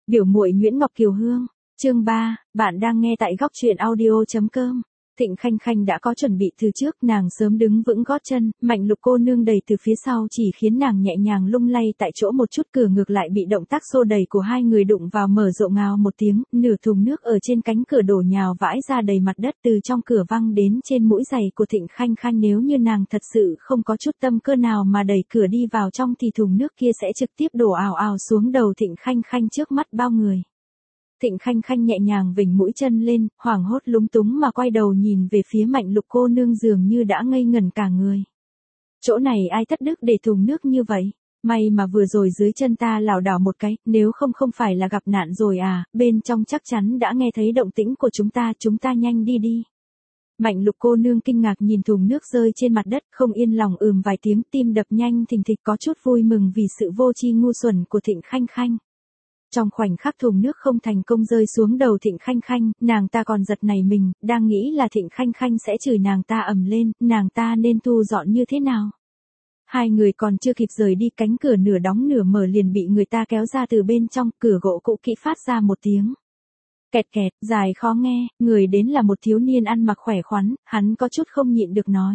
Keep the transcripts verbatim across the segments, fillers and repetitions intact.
Biểu muội Nguyễn Ngọc Kiều Hương, chương ba, bạn đang nghe tại góc truyện audio chấm com. Thịnh Khanh Khanh đã có chuẩn bị từ trước, nàng sớm đứng vững gót chân, Mạnh Lục cô nương đẩy từ phía sau chỉ khiến nàng nhẹ nhàng lung lay tại chỗ một chút, cửa ngược lại bị động tác xô đẩy của hai người đụng vào mở rộ ngào một tiếng, nửa thùng nước ở trên cánh cửa đổ nhào vãi ra đầy mặt đất, từ trong cửa văng đến trên mũi giày của Thịnh Khanh Khanh. Nếu như nàng thật sự không có chút tâm cơ nào mà đẩy cửa đi vào trong thì thùng nước kia sẽ trực tiếp đổ ào ào xuống đầu Thịnh Khanh Khanh trước mắt bao người. Thịnh Khanh Khanh nhẹ nhàng vểnh mũi chân lên, hoảng hốt lúng túng mà quay đầu nhìn về phía Mạnh Lục cô nương, dường như đã ngây ngẩn cả người. Chỗ này ai thất đức để thùng nước như vậy? May mà vừa rồi dưới chân ta lảo đảo một cái, nếu không không phải là gặp nạn rồi à, bên trong chắc chắn đã nghe thấy động tĩnh của chúng ta, chúng ta nhanh đi đi. Mạnh Lục cô nương kinh ngạc nhìn thùng nước rơi trên mặt đất, không yên lòng ừm vài tiếng, tim đập nhanh thình thịch, có chút vui mừng vì sự vô tri ngu xuẩn của Thịnh Khanh Khanh. Trong khoảnh khắc thùng nước không thành công rơi xuống đầu Thịnh Khanh Khanh, nàng ta còn giật nảy mình, đang nghĩ là Thịnh Khanh Khanh sẽ chửi nàng ta ầm lên, nàng ta nên thu dọn như thế nào. Hai người còn chưa kịp rời đi, cánh cửa nửa đóng nửa mở liền bị người ta kéo ra từ bên trong, cửa gỗ cũ kỹ phát ra một tiếng kẹt kẹt, dài khó nghe, người đến là một thiếu niên ăn mặc khỏe khoắn, hắn có chút không nhịn được nói.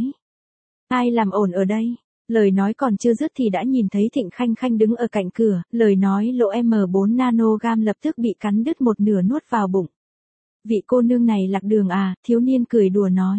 Ai làm ổn ở đây? Lời nói còn chưa dứt thì đã nhìn thấy Thịnh Khanh Khanh đứng ở cạnh cửa, lời nói lộ em bốn nanogam lập tức bị cắn đứt một nửa nuốt vào bụng. Vị cô nương này lạc đường à, thiếu niên cười đùa nói.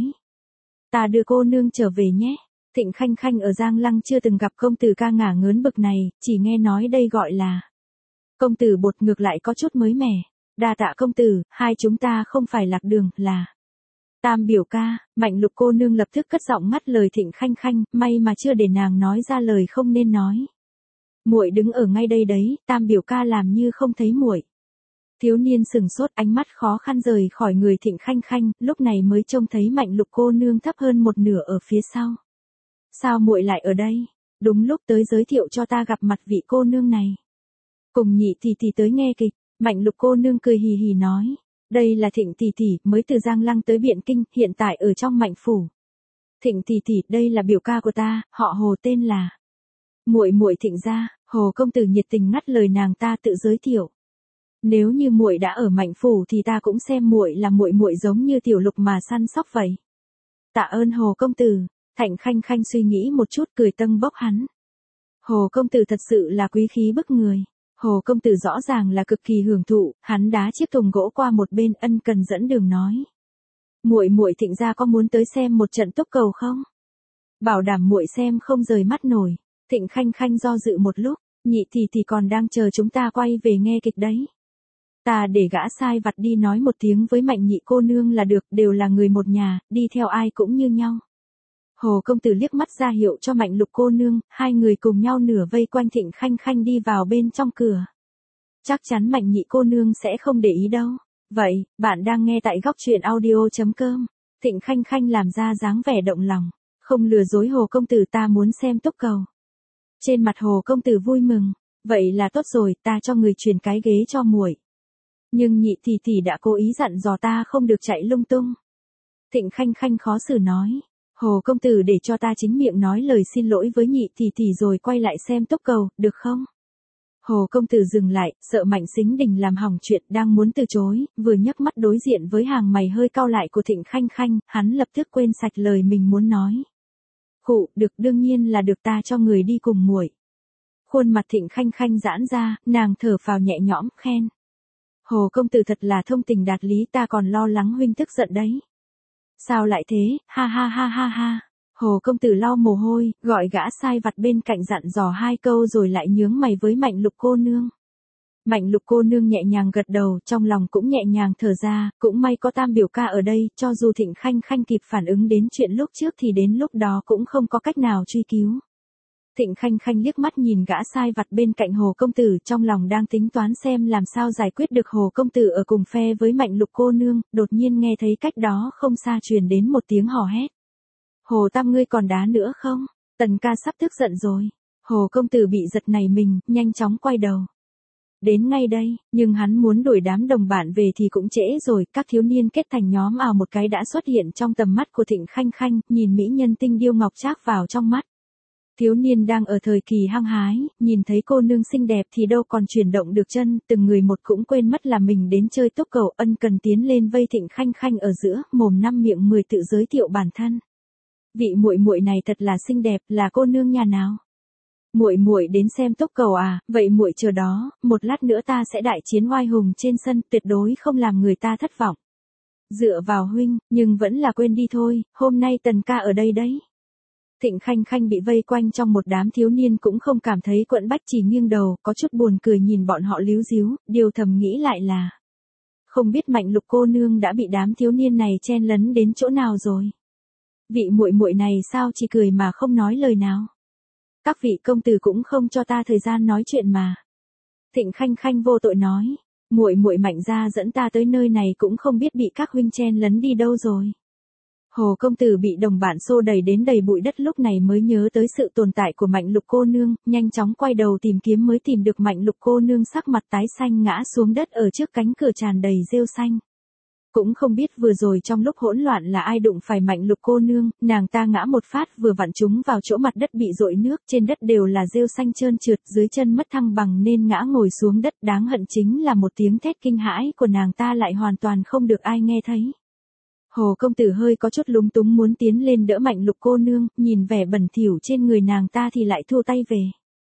Ta đưa cô nương trở về nhé. Thịnh Khanh Khanh ở Giang Lăng chưa từng gặp công tử ca ngả ngớn bực này, chỉ nghe nói đây gọi là công tử bột, ngược lại có chút mới mẻ. Đa tạ công tử, hai chúng ta không phải lạc đường, là Tam biểu ca. Mạnh Lục cô nương lập tức cất giọng ngắt lời Thịnh Khanh Khanh, may mà chưa để nàng nói ra lời không nên nói. Muội đứng ở ngay đây đấy, Tam biểu ca làm như không thấy muội. Thiếu niên sừng sốt, ánh mắt khó khăn rời khỏi người Thịnh Khanh Khanh, lúc này mới trông thấy Mạnh Lục cô nương thấp hơn một nửa ở phía sau. Sao muội lại ở đây? Đúng lúc tới giới thiệu cho ta gặp mặt vị cô nương này. Cùng nhị tỷ tỷ tới nghe kịch. Mạnh Lục cô nương cười hì hì nói. Đây là Thịnh tỷ tỷ, mới từ Giang Lăng tới Biện Kinh, hiện tại ở trong Mạnh phủ. Thịnh tỷ tỷ, đây là biểu ca của ta, họ Hồ, tên là muội muội Thịnh gia. Hồ công tử nhiệt tình ngắt lời nàng ta tự giới thiệu. Nếu như muội đã ở Mạnh phủ thì ta cũng xem muội là muội muội giống như Tiểu Lục mà săn sóc vậy. Tạ ơn Hồ công tử. Thịnh Khanh Khanh suy nghĩ một chút, cười tâng bốc hắn. Hồ công tử thật sự là quý khí bức người. Hồ công tử rõ ràng là cực kỳ hưởng thụ, hắn đá chiếc thùng gỗ qua một bên, ân cần dẫn đường nói. Muội muội Thịnh gia có muốn tới xem một trận túc cầu không? Bảo đảm muội xem không rời mắt nổi. Thịnh Khanh Khanh do dự một lúc, nhị thì thì còn đang chờ chúng ta quay về nghe kịch đấy. Ta để gã sai vặt đi nói một tiếng với Mạnh nhị cô nương là được, đều là người một nhà, đi theo ai cũng như nhau. Hồ công tử liếc mắt ra hiệu cho Mạnh Lục cô nương, hai người cùng nhau nửa vây quanh Thịnh Khanh Khanh đi vào bên trong cửa. Chắc chắn Mạnh nhị cô nương sẽ không để ý đâu. Vậy, bạn đang nghe tại góc truyện audio chấm com. Thịnh Khanh Khanh làm ra dáng vẻ động lòng. Không lừa dối Hồ công tử, ta muốn xem túc cầu. Trên mặt Hồ công tử vui mừng. Vậy là tốt rồi, ta cho người truyền cái ghế cho muội. Nhưng nhị tỷ tỷ đã cố ý dặn dò ta không được chạy lung tung. Thịnh Khanh Khanh khó xử nói. Hồ công tử để cho ta chính miệng nói lời xin lỗi với nhị tỷ tỷ rồi quay lại xem túc cầu, được không? Hồ công tử dừng lại, sợ Mạnh Sính Đình làm hỏng chuyện, đang muốn từ chối, vừa nhấc mắt đối diện với hàng mày hơi cau lại của Thịnh Khanh Khanh, hắn lập tức quên sạch lời mình muốn nói. Khụ, được, đương nhiên là được, ta cho người đi cùng muội. Khuôn mặt Thịnh Khanh Khanh giãn ra, nàng thở phào nhẹ nhõm, khen. Hồ công tử thật là thông tình đạt lý, ta còn lo lắng huynh tức giận đấy. Sao lại thế, ha ha ha ha ha. Hồ công tử lau mồ hôi, gọi gã sai vặt bên cạnh dặn dò hai câu rồi lại nhướng mày với Mạnh Lục cô nương. Mạnh Lục cô nương nhẹ nhàng gật đầu, trong lòng cũng nhẹ nhàng thở ra, cũng may có Tam biểu ca ở đây, cho dù Thịnh Khanh Khanh kịp phản ứng đến chuyện lúc trước thì đến lúc đó cũng không có cách nào truy cứu. Thịnh Khanh Khanh liếc mắt nhìn gã sai vặt bên cạnh Hồ công tử, trong lòng đang tính toán xem làm sao giải quyết được Hồ công tử ở cùng phe với Mạnh Lục cô nương, đột nhiên nghe thấy cách đó không xa truyền đến một tiếng hò hét. Hồ Tam, ngươi còn đá nữa không? Tần ca sắp tức giận rồi. Hồ công tử bị giật nảy mình, nhanh chóng quay đầu. Đến ngay đây, nhưng hắn muốn đuổi đám đồng bạn về thì cũng trễ rồi, các thiếu niên kết thành nhóm ào một cái đã xuất hiện trong tầm mắt của Thịnh Khanh Khanh, nhìn mỹ nhân tinh điêu ngọc trác vào trong mắt. Thiếu niên đang ở thời kỳ hăng hái, nhìn thấy cô nương xinh đẹp thì đâu còn chuyển động được chân, từng người một cũng quên mất là mình đến chơi tốc cầu, ân cần tiến lên vây Thịnh Khanh Khanh ở giữa, mồm năm miệng mười tự giới thiệu bản thân. Vị muội muội này thật là xinh đẹp, là cô nương nhà nào? Muội muội đến xem tốc cầu à, vậy muội chờ đó, một lát nữa ta sẽ đại chiến oai hùng trên sân, tuyệt đối không làm người ta thất vọng. Dựa vào huynh, nhưng vẫn là quên đi thôi, hôm nay Tần ca ở đây đấy. Thịnh Khanh Khanh bị vây quanh trong một đám thiếu niên cũng không cảm thấy quẫn bách, chỉ nghiêng đầu, có chút buồn cười nhìn bọn họ líu díu, điều thầm nghĩ lại là không biết Mạnh Lục cô nương đã bị đám thiếu niên này chen lấn đến chỗ nào rồi. Vị muội muội này sao chỉ cười mà không nói lời nào. Các vị công tử cũng không cho ta thời gian nói chuyện mà. Thịnh Khanh Khanh vô tội nói, muội muội Mạnh gia dẫn ta tới nơi này cũng không biết bị các huynh chen lấn đi đâu rồi. Hồ công tử bị đồng bạn xô đẩy đến đầy bụi đất, lúc này mới nhớ tới sự tồn tại của Mạnh Lục cô nương, nhanh chóng quay đầu tìm kiếm mới tìm được Mạnh Lục cô nương sắc mặt tái xanh ngã xuống đất ở trước cánh cửa tràn đầy rêu xanh. Cũng không biết vừa rồi trong lúc hỗn loạn là ai đụng phải Mạnh Lục cô nương, nàng ta ngã một phát vừa vặn trúng vào chỗ mặt đất bị dội nước, trên đất đều là rêu xanh trơn trượt, dưới chân mất thăng bằng nên ngã ngồi xuống đất, đáng hận chính là một tiếng thét kinh hãi của nàng ta lại hoàn toàn không được ai nghe thấy. Hồ công tử hơi có chút lúng túng muốn tiến lên đỡ Mạnh Lục cô nương, nhìn vẻ bẩn thỉu trên người nàng ta thì lại thua tay về.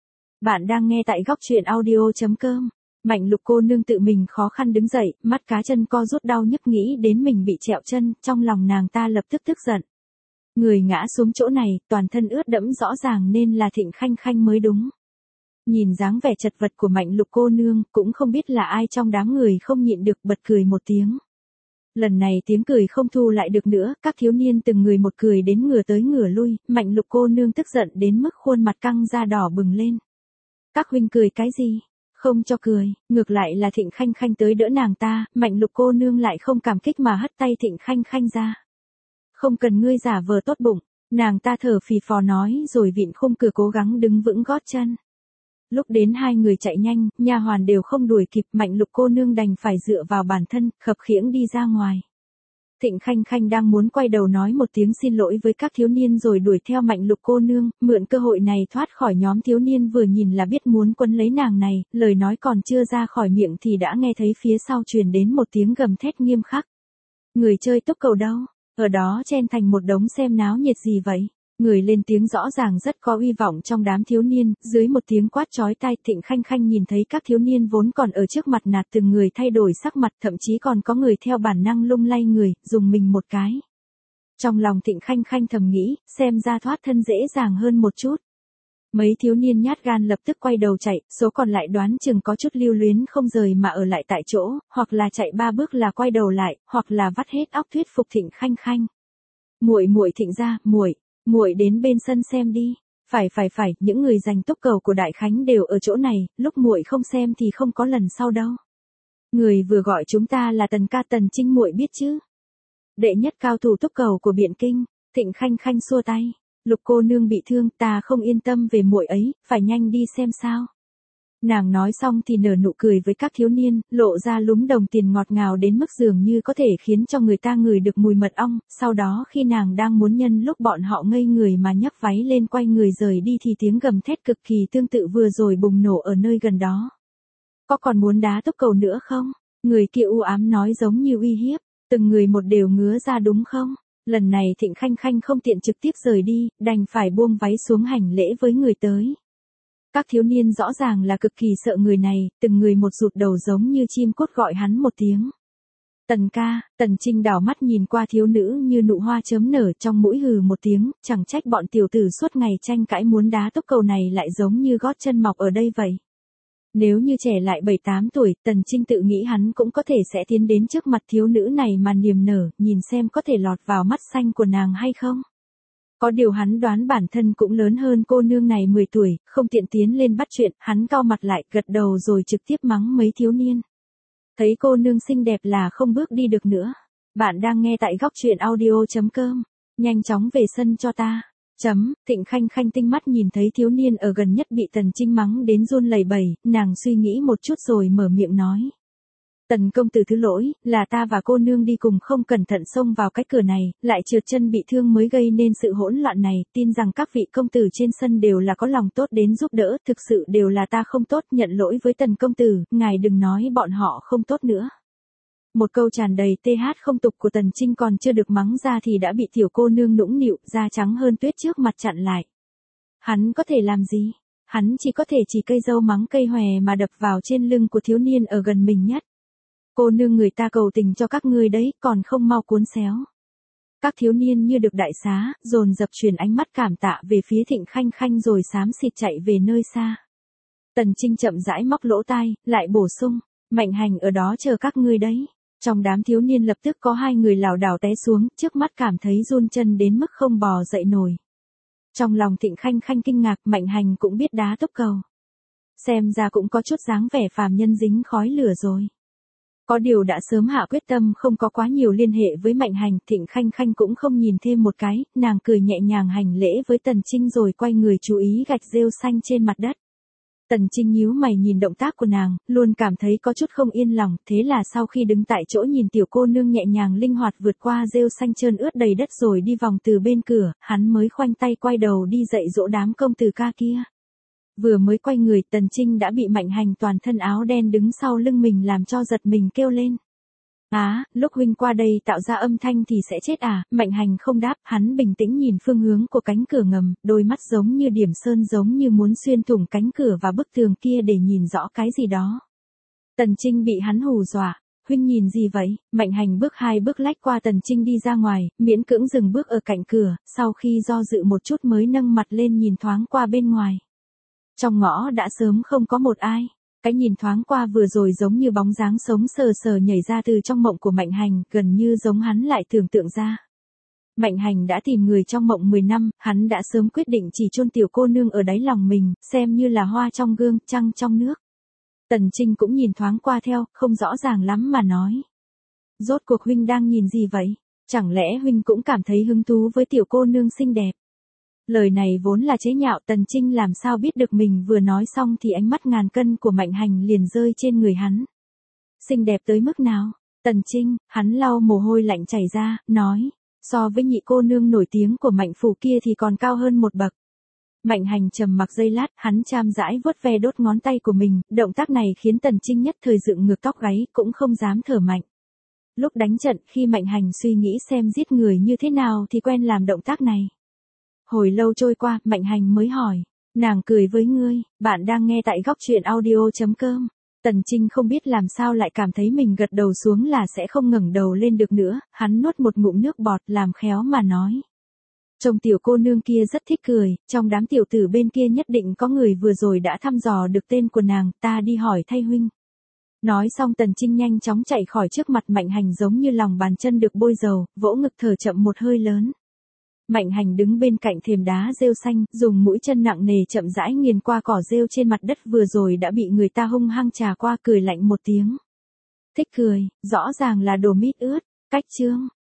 Bạn đang nghe tại góc truyện audio chấm com. Mạnh Lục cô nương tự mình khó khăn đứng dậy, mắt cá chân co rút đau nhức nghĩ đến mình bị trẹo chân, trong lòng nàng ta lập tức tức giận. Người ngã xuống chỗ này, toàn thân ướt đẫm rõ ràng nên là Thịnh Khanh Khanh mới đúng. Nhìn dáng vẻ chật vật của Mạnh Lục cô nương, cũng không biết là ai trong đám người không nhịn được bật cười một tiếng. Lần này tiếng cười không thu lại được nữa, các thiếu niên từng người một cười đến ngửa tới ngửa lui, Mạnh Lục cô nương tức giận đến mức khuôn mặt căng da đỏ bừng lên. Các huynh cười cái gì? Không cho cười, ngược lại là Thịnh Khanh Khanh tới đỡ nàng ta, Mạnh Lục cô nương lại không cảm kích mà hất tay Thịnh Khanh Khanh ra. Không cần ngươi giả vờ tốt bụng, nàng ta thở phì phò nói rồi vịn khung cửa cố gắng đứng vững gót chân. Lúc đến hai người chạy nhanh, nha hoàn đều không đuổi kịp, Mạnh Lục cô nương đành phải dựa vào bản thân, khập khiễng đi ra ngoài. Thịnh Khanh Khanh đang muốn quay đầu nói một tiếng xin lỗi với các thiếu niên rồi đuổi theo Mạnh Lục cô nương, mượn cơ hội này thoát khỏi nhóm thiếu niên vừa nhìn là biết muốn quấn lấy nàng này, lời nói còn chưa ra khỏi miệng thì đã nghe thấy phía sau truyền đến một tiếng gầm thét nghiêm khắc. Người chơi tốc cầu đâu? Ở đó chen thành một đống xem náo nhiệt gì vậy? Người lên tiếng rõ ràng rất có uy vọng trong đám thiếu niên, dưới một tiếng quát chói tai, Thịnh Khanh Khanh nhìn thấy các thiếu niên vốn còn ở trước mặt nạt từng người thay đổi sắc mặt, thậm chí còn có người theo bản năng lung lay người, dùng mình một cái. Trong lòng Thịnh Khanh Khanh thầm nghĩ, xem ra thoát thân dễ dàng hơn một chút. Mấy thiếu niên nhát gan lập tức quay đầu chạy, số còn lại đoán chừng có chút lưu luyến không rời mà ở lại tại chỗ, hoặc là chạy ba bước là quay đầu lại, hoặc là vắt hết óc thuyết phục Thịnh Khanh Khanh. Muội muội Thịnh gia, muội muội đến bên sân xem đi. Phải phải phải, những người giành tốc cầu của Đại Khánh đều ở chỗ này, lúc muội không xem thì không có lần sau đâu. Người vừa gọi chúng ta là Tần ca Tần Trinh muội biết chứ? Đệ nhất cao thủ tốc cầu của Biện Kinh. Thịnh Khanh Khanh xua tay. Lục cô nương bị thương, ta không yên tâm về muội ấy, phải nhanh đi xem sao. Nàng nói xong thì nở nụ cười với các thiếu niên, lộ ra lúm đồng tiền ngọt ngào đến mức dường như có thể khiến cho người ta ngửi được mùi mật ong, sau đó khi nàng đang muốn nhân lúc bọn họ ngây người mà nhấc váy lên quay người rời đi thì tiếng gầm thét cực kỳ tương tự vừa rồi bùng nổ ở nơi gần đó. Có còn muốn đá tốc cầu nữa không? Người kia u ám nói giống như uy hiếp, từng người một đều ngứa ra đúng không? Lần này Thịnh Khanh Khanh không tiện trực tiếp rời đi, đành phải buông váy xuống hành lễ với người tới. Các thiếu niên rõ ràng là cực kỳ sợ người này, từng người một rụt đầu giống như chim cút gọi hắn một tiếng. Tần ca, Tần Trinh đảo mắt nhìn qua thiếu nữ như nụ hoa chớm nở trong mũi hừ một tiếng, chẳng trách bọn tiểu tử suốt ngày tranh cãi muốn đá tốc cầu này lại giống như gót chân mọc ở đây vậy. Nếu như trẻ lại bảy tám tuổi, Tần Trinh tự nghĩ hắn cũng có thể sẽ tiến đến trước mặt thiếu nữ này mà niềm nở, nhìn xem có thể lọt vào mắt xanh của nàng hay không. Có điều hắn đoán bản thân cũng lớn hơn cô nương này mười tuổi, không tiện tiến lên bắt chuyện, hắn cau mặt lại, gật đầu rồi trực tiếp mắng mấy thiếu niên. Thấy cô nương xinh đẹp là không bước đi được nữa. Bạn đang nghe tại góc truyện audio chấm com. Nhanh chóng về sân cho ta. Chấm, Thịnh Khanh Khanh tinh mắt nhìn thấy thiếu niên ở gần nhất bị Tần Trinh mắng đến run lẩy bẩy, nàng suy nghĩ một chút rồi mở miệng nói. Tần công tử thứ lỗi, là ta và cô nương đi cùng không cẩn thận xông vào cái cửa này, lại trượt chân bị thương mới gây nên sự hỗn loạn này, tin rằng các vị công tử trên sân đều là có lòng tốt đến giúp đỡ, thực sự đều là ta không tốt, nhận lỗi với tần công tử, ngài đừng nói bọn họ không tốt nữa. Một câu tràn đầy th không tục của Tần Trinh còn chưa được mắng ra thì đã bị tiểu cô nương nũng nịu, da trắng hơn tuyết trước mặt chặn lại. Hắn có thể làm gì? Hắn chỉ có thể chỉ cây dâu mắng cây hòe mà đập vào trên lưng của thiếu niên ở gần mình nhất. Cô nương người ta cầu tình cho các ngươi đấy, còn không mau cuốn xéo. Các thiếu niên như được đại xá, dồn dập truyền ánh mắt cảm tạ về phía Thịnh Khanh Khanh rồi xám xịt chạy về nơi xa. Tần Trinh chậm rãi móc lỗ tai, lại bổ sung, Mạnh Hành ở đó chờ các ngươi đấy. Trong đám thiếu niên lập tức có hai người lảo đảo té xuống, trước mắt cảm thấy run chân đến mức không bò dậy nổi. Trong lòng Thịnh Khanh Khanh kinh ngạc, Mạnh Hành cũng biết đá tốc cầu. Xem ra cũng có chút dáng vẻ phàm nhân dính khói lửa rồi. Có điều đã sớm hạ quyết tâm không có quá nhiều liên hệ với Mạnh Hành, Thịnh Khanh Khanh cũng không nhìn thêm một cái, nàng cười nhẹ nhàng hành lễ với Tần Trinh rồi quay người chú ý gạch rêu xanh trên mặt đất. Tần Trinh nhíu mày nhìn động tác của nàng, luôn cảm thấy có chút không yên lòng, thế là sau khi đứng tại chỗ nhìn tiểu cô nương nhẹ nhàng linh hoạt vượt qua rêu xanh trơn ướt đầy đất rồi đi vòng từ bên cửa, hắn mới khoanh tay quay đầu đi dạy dỗ đám công tử ca kia. Vừa mới quay người, Tần Trinh đã bị Mạnh Hành toàn thân áo đen đứng sau lưng mình làm cho giật mình kêu lên. Á, lúc huynh qua đây tạo ra âm thanh thì sẽ chết à? Mạnh Hành không đáp, hắn bình tĩnh nhìn phương hướng của cánh cửa ngầm, đôi mắt giống như điểm sơn giống như muốn xuyên thủng cánh cửa và bức tường kia để nhìn rõ cái gì đó. Tần Trinh bị hắn hù dọa, huynh nhìn gì vậy? Mạnh Hành bước hai bước lách qua Tần Trinh đi ra ngoài, miễn cưỡng dừng bước ở cạnh cửa, sau khi do dự một chút mới nâng mặt lên nhìn thoáng qua bên ngoài. Trong ngõ đã sớm không có một ai. Cái nhìn thoáng qua vừa rồi giống như bóng dáng sống sờ sờ nhảy ra từ trong mộng của Mạnh Hành, gần như giống hắn lại tưởng tượng ra. Mạnh Hành đã tìm người trong mộng mười năm, hắn đã sớm quyết định chỉ chôn tiểu cô nương ở đáy lòng mình, xem như là hoa trong gương, trăng trong nước. Tần Trinh cũng nhìn thoáng qua theo, không rõ ràng lắm mà nói. Rốt cuộc huynh đang nhìn gì vậy? Chẳng lẽ huynh cũng cảm thấy hứng thú với tiểu cô nương xinh đẹp? Lời này vốn là chế nhạo, Tần Trinh làm sao biết được mình vừa nói xong thì ánh mắt ngàn cân của Mạnh Hành liền rơi trên người hắn. Xinh đẹp tới mức nào? Tần Trinh, hắn lau mồ hôi lạnh chảy ra, nói, so với nhị cô nương nổi tiếng của Mạnh phủ kia thì còn cao hơn một bậc. Mạnh Hành trầm mặc giây lát, hắn cham rãi vuốt ve đốt ngón tay của mình, động tác này khiến Tần Trinh nhất thời dựng ngược tóc gáy, cũng không dám thở mạnh. Lúc đánh trận, khi Mạnh Hành suy nghĩ xem giết người như thế nào thì quen làm động tác này. Hồi lâu trôi qua, Mạnh Hành mới hỏi, nàng cười với ngươi, bạn đang nghe tại góc truyện audio chấm com. Tần Trinh không biết làm sao lại cảm thấy mình gật đầu xuống là sẽ không ngẩng đầu lên được nữa, hắn nuốt một ngụm nước bọt làm khéo mà nói. Trông tiểu cô nương kia rất thích cười, trong đám tiểu tử bên kia nhất định có người vừa rồi đã thăm dò được tên của nàng, ta đi hỏi thay huynh. Nói xong Tần Trinh nhanh chóng chạy khỏi trước mặt Mạnh Hành giống như lòng bàn chân được bôi dầu, vỗ ngực thở chậm một hơi lớn. Mạnh Hành đứng bên cạnh thềm đá rêu xanh, dùng mũi chân nặng nề chậm rãi nghiền qua cỏ rêu trên mặt đất vừa rồi đã bị người ta hung hăng trà qua, cười lạnh một tiếng. Thích cười, rõ ràng là đồ mít ướt, cách chương.